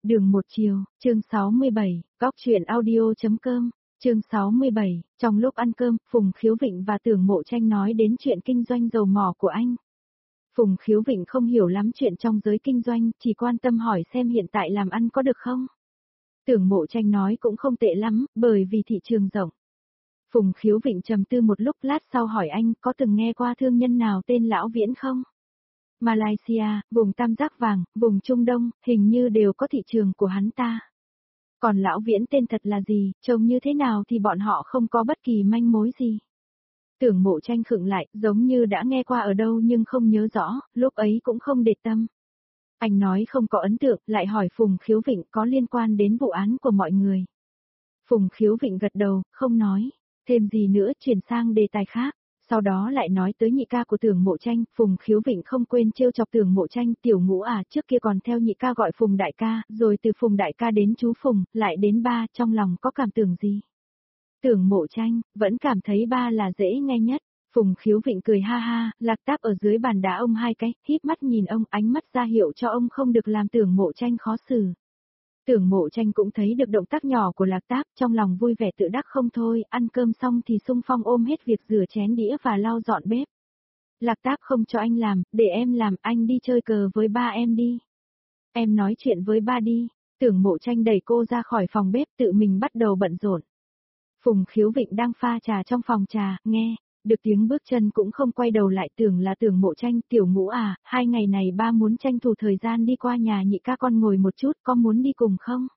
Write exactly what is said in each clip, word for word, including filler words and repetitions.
Đường một chiều, chương sáu mươi bảy, góc truyện audio.com, chương sáu mươi bảy, trong lúc ăn cơm, Phùng Khiếu Vịnh và Tưởng Mộ Tranh nói đến chuyện kinh doanh dầu mỏ của anh. Phùng Khiếu Vịnh không hiểu lắm chuyện trong giới kinh doanh, chỉ quan tâm hỏi xem hiện tại làm ăn có được không. Tưởng Mộ Tranh nói cũng không tệ lắm, bởi vì thị trường rộng. Phùng Khiếu Vịnh trầm tư một lúc, lát sau hỏi anh có từng nghe qua thương nhân nào tên Lão Viễn không? Malaysia, vùng Tam Giác Vàng, vùng Trung Đông, hình như đều có thị trường của hắn ta. Còn Lão Viễn tên thật là gì, trông như thế nào thì bọn họ không có bất kỳ manh mối gì. Tưởng Mộ Tranh khựng lại, giống như đã nghe qua ở đâu nhưng không nhớ rõ, lúc ấy cũng không để tâm. Anh nói không có ấn tượng, lại hỏi Phùng Khiếu Vịnh có liên quan đến vụ án của mọi người. Phùng Khiếu Vịnh gật đầu, không nói, thêm gì nữa, chuyển sang đề tài khác. Sau đó lại nói tới nhị ca của Tưởng Mộ Tranh, Phùng Khiếu Vịnh không quên trêu chọc Tưởng Mộ Tranh, tiểu Ngũ à, trước kia còn theo nhị ca gọi Phùng đại ca, rồi từ Phùng đại ca đến chú Phùng, lại đến ba, trong lòng có cảm tưởng gì? Tưởng Mộ Tranh, vẫn cảm thấy ba là dễ nghe nhất. Phùng Khiếu Vịnh cười ha ha, Lạc Táp ở dưới bàn đá ông hai cái, híp mắt nhìn ông, ánh mắt ra hiệu cho ông không được làm Tưởng Mộ Tranh khó xử. Tưởng Mộ Tranh cũng thấy được động tác nhỏ của Lạc Táp, trong lòng vui vẻ tự đắc không thôi, ăn cơm xong thì xung phong ôm hết việc rửa chén đĩa và lau dọn bếp. Lạc Táp không cho anh làm, để em làm, anh đi chơi cờ với ba em đi. Em nói chuyện với ba đi. Tưởng Mộ Tranh đẩy cô ra khỏi phòng bếp, tự mình bắt đầu bận rộn. Phùng Khiếu Vịnh đang pha trà trong phòng trà, nghe được tiếng bước chân cũng không quay đầu lại, tưởng là Tưởng Mộ Tranh, tiểu Ngũ à, hai ngày này ba muốn tranh thủ thời gian đi qua nhà nhị ca con ngồi một chút, có muốn đi cùng không?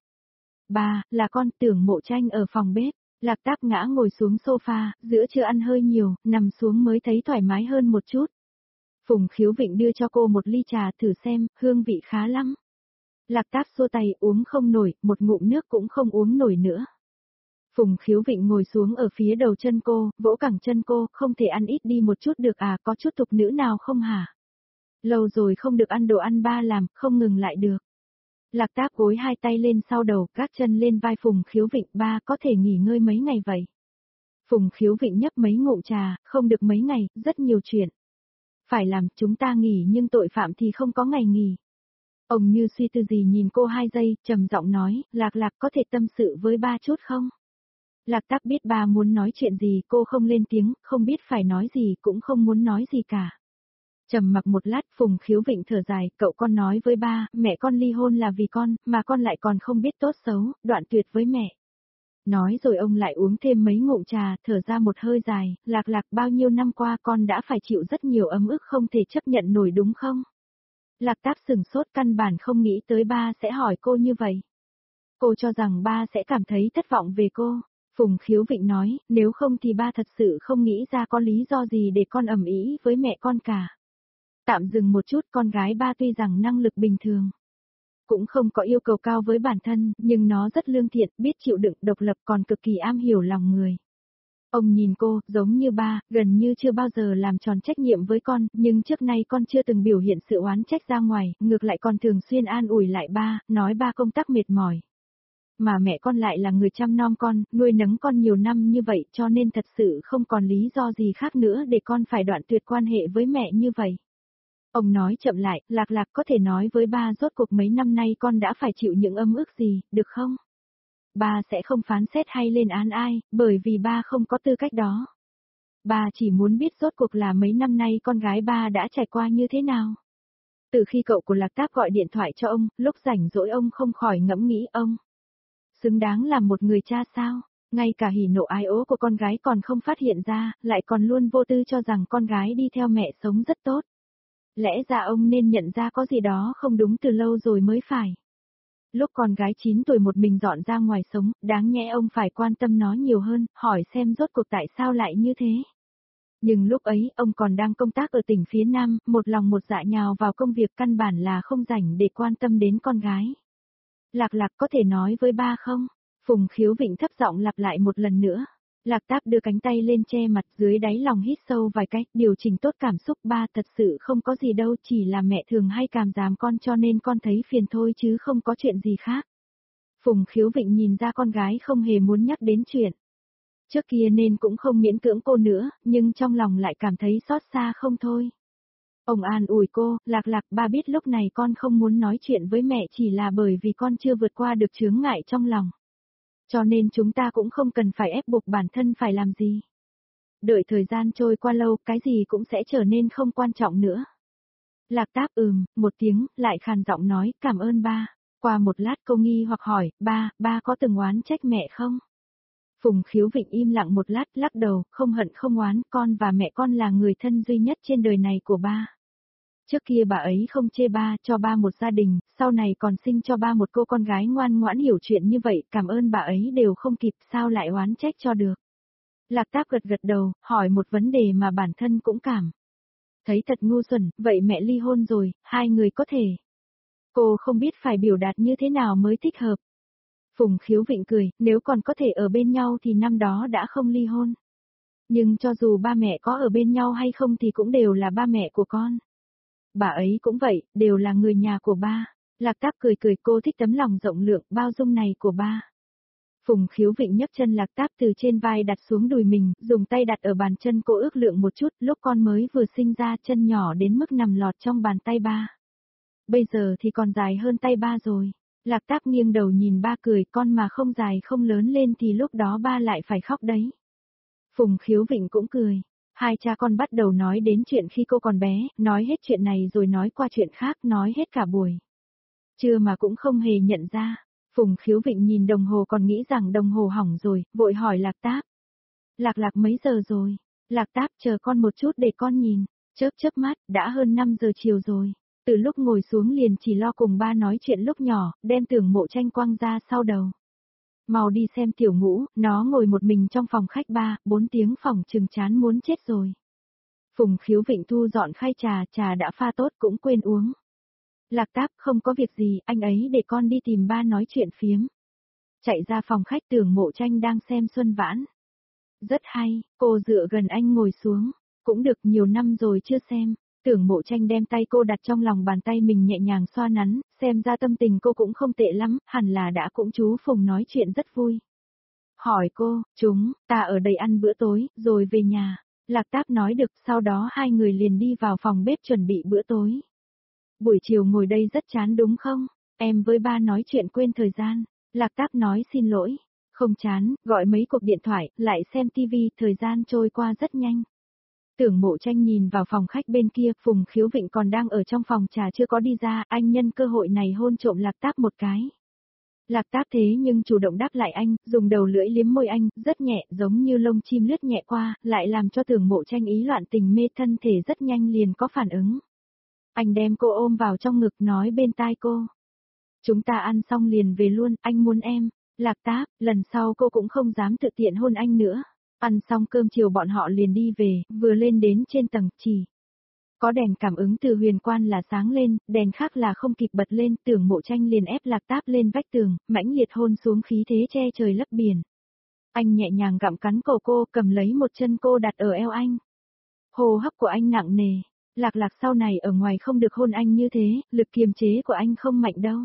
Ba, là con. Tưởng Mộ Tranh ở phòng bếp, Lạc Táp ngã ngồi xuống sofa, giữa trưa ăn hơi nhiều, nằm xuống mới thấy thoải mái hơn một chút. Phùng Khiếu Vịnh đưa cho cô một ly trà thử xem, hương vị khá lắm. Lạc Táp xua tay, uống không nổi, một ngụm nước cũng không uống nổi nữa. Phùng Khiếu Vịnh ngồi xuống ở phía đầu chân cô, vỗ cẳng chân cô, không thể ăn ít đi một chút được à, có chút tục nữ nào không hả? Lâu rồi không được ăn đồ ăn ba làm, không ngừng lại được. Lạc Táp gối hai tay lên sau đầu, gác chân lên vai Phùng Khiếu Vịnh, ba có thể nghỉ ngơi mấy ngày vậy. Phùng Khiếu Vịnh nhấp mấy ngụm trà, không được mấy ngày, rất nhiều chuyện. Phải làm, chúng ta nghỉ nhưng tội phạm thì không có ngày nghỉ. Ông như suy tư gì nhìn cô hai giây, trầm giọng nói, Lạc Lạc có thể tâm sự với ba chút không? Lạc Táp biết ba muốn nói chuyện gì, cô không lên tiếng, không biết phải nói gì, cũng không muốn nói gì cả. Trầm mặc một lát, Phùng Khiếu Vịnh thở dài, cậu con nói với ba, mẹ con ly hôn là vì con, mà con lại còn không biết tốt xấu, đoạn tuyệt với mẹ. Nói rồi ông lại uống thêm mấy ngụm trà, thở ra một hơi dài, Lạc Lạc bao nhiêu năm qua con đã phải chịu rất nhiều ấm ức không thể chấp nhận nổi đúng không? Lạc Táp sừng sốt, căn bản không nghĩ tới ba sẽ hỏi cô như vậy. Cô cho rằng ba sẽ cảm thấy thất vọng về cô. Phùng Khiếu Vịnh nói, nếu không thì ba thật sự không nghĩ ra có lý do gì để con ầm ĩ với mẹ con cả. Tạm dừng một chút, con gái ba tuy rằng năng lực bình thường, cũng không có yêu cầu cao với bản thân, nhưng nó rất lương thiện, biết chịu đựng, độc lập, còn cực kỳ am hiểu lòng người. Ông nhìn cô, giống như ba, gần như chưa bao giờ làm tròn trách nhiệm với con, nhưng trước nay con chưa từng biểu hiện sự oán trách ra ngoài, ngược lại còn thường xuyên an ủi lại ba, nói ba công tác mệt mỏi. Mà mẹ con lại là người chăm nom con, nuôi nấng con nhiều năm như vậy, cho nên thật sự không còn lý do gì khác nữa để con phải đoạn tuyệt quan hệ với mẹ như vậy. Ông nói chậm lại, Lạc Lạc có thể nói với ba rốt cuộc mấy năm nay con đã phải chịu những ấm ức gì, được không? Ba sẽ không phán xét hay lên án ai, bởi vì ba không có tư cách đó. Ba chỉ muốn biết rốt cuộc là mấy năm nay con gái ba đã trải qua như thế nào. Từ khi cậu của Lạc Táp gọi điện thoại cho ông, lúc rảnh rỗi ông không khỏi ngẫm nghĩ ông xứng đáng làm một người cha sao? Ngay cả hỉ nộ ái ố của con gái còn không phát hiện ra, lại còn luôn vô tư cho rằng con gái đi theo mẹ sống rất tốt. Lẽ ra ông nên nhận ra có gì đó không đúng từ lâu rồi mới phải. Lúc con gái chín tuổi một mình dọn ra ngoài sống, đáng nhẽ ông phải quan tâm nó nhiều hơn, hỏi xem rốt cuộc tại sao lại như thế. Nhưng lúc ấy, ông còn đang công tác ở tỉnh phía Nam, một lòng một dạ nhào vào công việc, căn bản là không rảnh để quan tâm đến con gái. Lạc Lạc có thể nói với ba không? Phùng Khiếu Vịnh thấp giọng lặp lại một lần nữa. Lạc Táp đưa cánh tay lên che mặt, dưới đáy lòng hít sâu vài cái, điều chỉnh tốt cảm xúc. Ba thật sự không có gì đâu, chỉ là mẹ thường hay càm ràm con cho nên con thấy phiền thôi chứ không có chuyện gì khác. Phùng Khiếu Vịnh nhìn ra con gái không hề muốn nhắc đến chuyện trước kia nên cũng không miễn cưỡng cô nữa, nhưng trong lòng lại cảm thấy xót xa không thôi. Ông an ủi cô, Lạc Lạc, ba biết lúc này con không muốn nói chuyện với mẹ chỉ là bởi vì con chưa vượt qua được chướng ngại trong lòng. Cho nên chúng ta cũng không cần phải ép buộc bản thân phải làm gì. Đợi thời gian trôi qua lâu, cái gì cũng sẽ trở nên không quan trọng nữa. Lạc Táp ừm, một tiếng, lại khàn giọng nói, cảm ơn ba. Qua một lát cô nghi hoặc hỏi, ba, ba có từng oán trách mẹ không? Phùng Khiếu Vịnh im lặng một lát, lắc đầu, không hận không oán, con và mẹ con là người thân duy nhất trên đời này của ba. Trước kia bà ấy không chê ba, cho ba một gia đình, sau này còn sinh cho ba một cô con gái ngoan ngoãn hiểu chuyện như vậy, cảm ơn bà ấy đều không kịp, sao lại oán trách cho được. Lạc Táp gật gật đầu, hỏi một vấn đề mà bản thân cũng cảm thấy thật ngu xuẩn, vậy mẹ ly hôn rồi, hai người có thể. Cô không biết phải biểu đạt như thế nào mới thích hợp. Phùng Khiếu Vịnh cười, nếu còn có thể ở bên nhau thì năm đó đã không ly hôn. Nhưng cho dù ba mẹ có ở bên nhau hay không thì cũng đều là ba mẹ của con. Bà ấy cũng vậy, đều là người nhà của ba. Lạc Táp cười cười, cô thích tấm lòng rộng lượng, bao dung này của ba. Phùng Khiếu Vịnh nhấc chân Lạc Táp từ trên vai đặt xuống đùi mình, dùng tay đặt ở bàn chân cô ước lượng một chút, lúc con mới vừa sinh ra chân nhỏ đến mức nằm lọt trong bàn tay ba. Bây giờ thì còn dài hơn tay ba rồi. Lạc Táp nghiêng đầu nhìn ba cười, con mà không dài không lớn lên thì lúc đó ba lại phải khóc đấy. Phùng Khiếu Vịnh cũng cười. Hai cha con bắt đầu nói đến chuyện khi cô còn bé, nói hết chuyện này rồi nói qua chuyện khác, nói hết cả buổi. Chưa mà cũng không hề nhận ra. Phùng Khiếu Vịnh nhìn đồng hồ còn nghĩ rằng đồng hồ hỏng rồi, vội hỏi Lạc Táp. Lạc Lạc mấy giờ rồi? Lạc Táp chờ con một chút để con nhìn. Chớp chớp mắt, đã hơn năm giờ chiều rồi. Từ lúc ngồi xuống liền chỉ lo cùng ba nói chuyện lúc nhỏ, đem Tưởng Mộ Tranh quăng ra sau đầu. Mau đi xem Tiểu Ngũ, nó ngồi một mình trong phòng khách ba, bốn tiếng phòng chừng chán muốn chết rồi. Phùng Khiếu Vịnh thu dọn khay trà, trà đã pha tốt cũng quên uống. Lạc Táp, không có việc gì, anh ấy để con đi tìm ba nói chuyện phiếm. Chạy ra phòng khách, Tưởng Mộ Tranh đang xem Xuân Vãn. Rất hay, cô dựa gần anh ngồi xuống. Cũng được, nhiều năm rồi chưa xem. Tưởng Mộ Tranh đem tay cô đặt trong lòng bàn tay mình nhẹ nhàng xoa nắn, xem ra tâm tình cô cũng không tệ lắm, hẳn là đã cũng chú Phùng nói chuyện rất vui. Hỏi cô, chúng, ta ở đây ăn bữa tối, rồi về nhà. Lạc Táp nói được, sau đó hai người liền đi vào phòng bếp chuẩn bị bữa tối. Buổi chiều ngồi đây rất chán đúng không? Em với ba nói chuyện quên thời gian. Lạc Táp nói xin lỗi. Không chán, gọi mấy cuộc điện thoại, lại xem tivi, thời gian trôi qua rất nhanh. Tưởng Mộ Tranh nhìn vào phòng khách bên kia, Phùng Khiếu Vịnh còn đang ở trong phòng trà chưa có đi ra, anh nhân cơ hội này hôn trộm Lạc Táp một cái. Lạc Táp thế nhưng chủ động đáp lại anh, dùng đầu lưỡi liếm môi anh, rất nhẹ, giống như lông chim lướt nhẹ qua, lại làm cho Tưởng Mộ Tranh ý loạn tình mê, thân thể rất nhanh liền có phản ứng. Anh đem cô ôm vào trong ngực nói bên tai cô. Chúng ta ăn xong liền về luôn, anh muốn em. Lạc Táp, lần sau cô cũng không dám tự tiện hôn anh nữa. Ăn xong cơm chiều bọn họ liền đi về, vừa lên đến trên tầng, chỉ có đèn cảm ứng từ huyền quan là sáng lên, đèn khác là không kịp bật lên, Tưởng Mộ Tranh liền ép Lạc Táp lên vách tường, mãnh liệt hôn xuống khí thế che trời lấp biển. Anh nhẹ nhàng gặm cắn cổ cô, cầm lấy một chân cô đặt ở eo anh. Hô hấp của anh nặng nề. Lạc Lạc, sau này ở ngoài không được hôn anh như thế, lực kiềm chế của anh không mạnh đâu.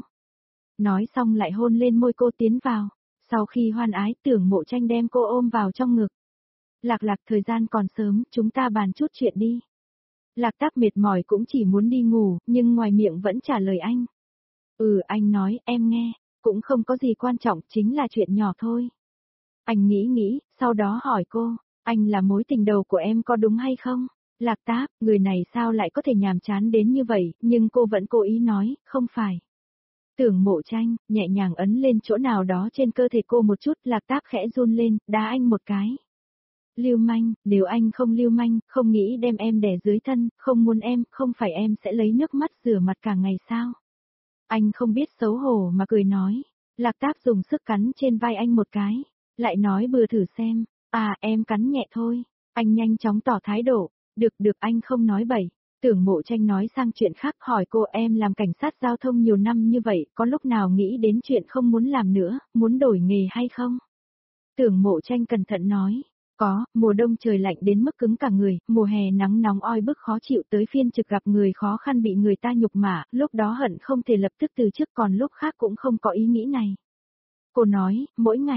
Nói xong lại hôn lên môi cô, tiến vào. Sau khi hoan ái, Tưởng Mộ Tranh đem cô ôm vào trong ngực. Lạc Lạc, thời gian còn sớm, chúng ta bàn chút chuyện đi. Lạc Táp mệt mỏi cũng chỉ muốn đi ngủ, nhưng ngoài miệng vẫn trả lời anh. Ừ, anh nói, em nghe, cũng không có gì quan trọng, chính là chuyện nhỏ thôi. Anh nghĩ nghĩ, sau đó hỏi cô, anh là mối tình đầu của em có đúng hay không? Lạc Táp, người này sao lại có thể nhàm chán đến như vậy, nhưng cô vẫn cố ý nói, không phải. Tưởng Mộ Tranh, nhẹ nhàng ấn lên chỗ nào đó trên cơ thể cô một chút, Lạc Táp khẽ run lên, đá anh một cái. Lưu manh, nếu anh không lưu manh, không nghĩ đem em đè dưới thân, không muốn em, không phải em sẽ lấy nước mắt rửa mặt cả ngày sao? Anh không biết xấu hổ mà cười nói. Lạc Táp dùng sức cắn trên vai anh một cái, lại nói bừa thử xem. À, em cắn nhẹ thôi. Anh nhanh chóng tỏ thái độ. Được được, anh không nói bậy. Tưởng Mộ Tranh nói sang chuyện khác, hỏi cô, em làm cảnh sát giao thông nhiều năm như vậy, có lúc nào nghĩ đến chuyện không muốn làm nữa, muốn đổi nghề hay không? Tưởng Mộ Tranh cẩn thận nói. Có, mùa đông trời lạnh đến mức cứng cả người, mùa hè nắng nóng oi bức khó chịu, tới phiên trực gặp người khó khăn bị người ta nhục mạ, lúc đó hận không thể lập tức từ chức, còn lúc khác cũng không có ý nghĩ này. Cô nói, mỗi ngày,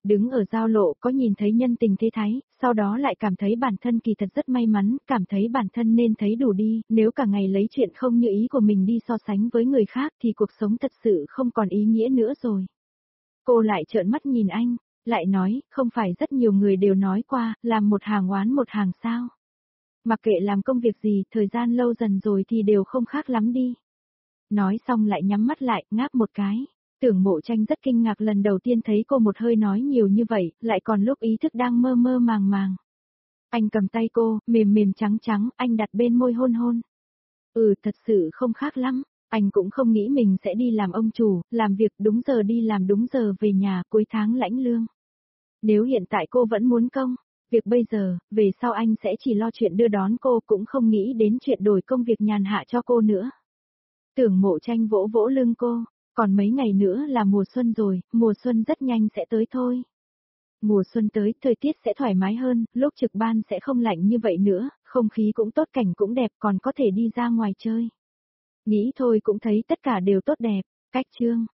Đứng ở giao lộ có nhìn thấy nhân tình thế thái, sau đó lại cảm thấy bản thân kỳ thật rất may mắn, cảm thấy bản thân nên thấy đủ đi, nếu cả ngày lấy chuyện không như ý của mình đi so sánh với người khác thì cuộc sống thật sự không còn ý nghĩa nữa rồi. Cô lại trợn mắt nhìn anh, lại nói, không phải rất nhiều người đều nói qua, làm một hàng oán một hàng sao. Mặc kệ làm công việc gì, thời gian lâu dần rồi thì đều không khác lắm đi. Nói xong lại nhắm mắt lại, ngáp một cái. Tưởng Mộ Tranh rất kinh ngạc lần đầu tiên thấy cô một hơi nói nhiều như vậy, lại còn lúc ý thức đang mơ mơ màng màng. Anh cầm tay cô, mềm mềm trắng trắng, anh đặt bên môi hôn hôn. Ừ, thật sự không khác lắm, anh cũng không nghĩ mình sẽ đi làm ông chủ, làm việc đúng giờ đi làm đúng giờ về nhà, cuối tháng lãnh lương. Nếu hiện tại cô vẫn muốn công, việc bây giờ, về sau anh sẽ chỉ lo chuyện đưa đón cô, cũng không nghĩ đến chuyện đổi công việc nhàn hạ cho cô nữa. Tưởng Mộ Tranh vỗ vỗ lưng cô, còn mấy ngày nữa là mùa xuân rồi, mùa xuân rất nhanh sẽ tới thôi. Mùa xuân tới, thời tiết sẽ thoải mái hơn, lúc trực ban sẽ không lạnh như vậy nữa, không khí cũng tốt, cảnh cũng đẹp, còn có thể đi ra ngoài chơi. Nghĩ thôi cũng thấy tất cả đều tốt đẹp. Cách chương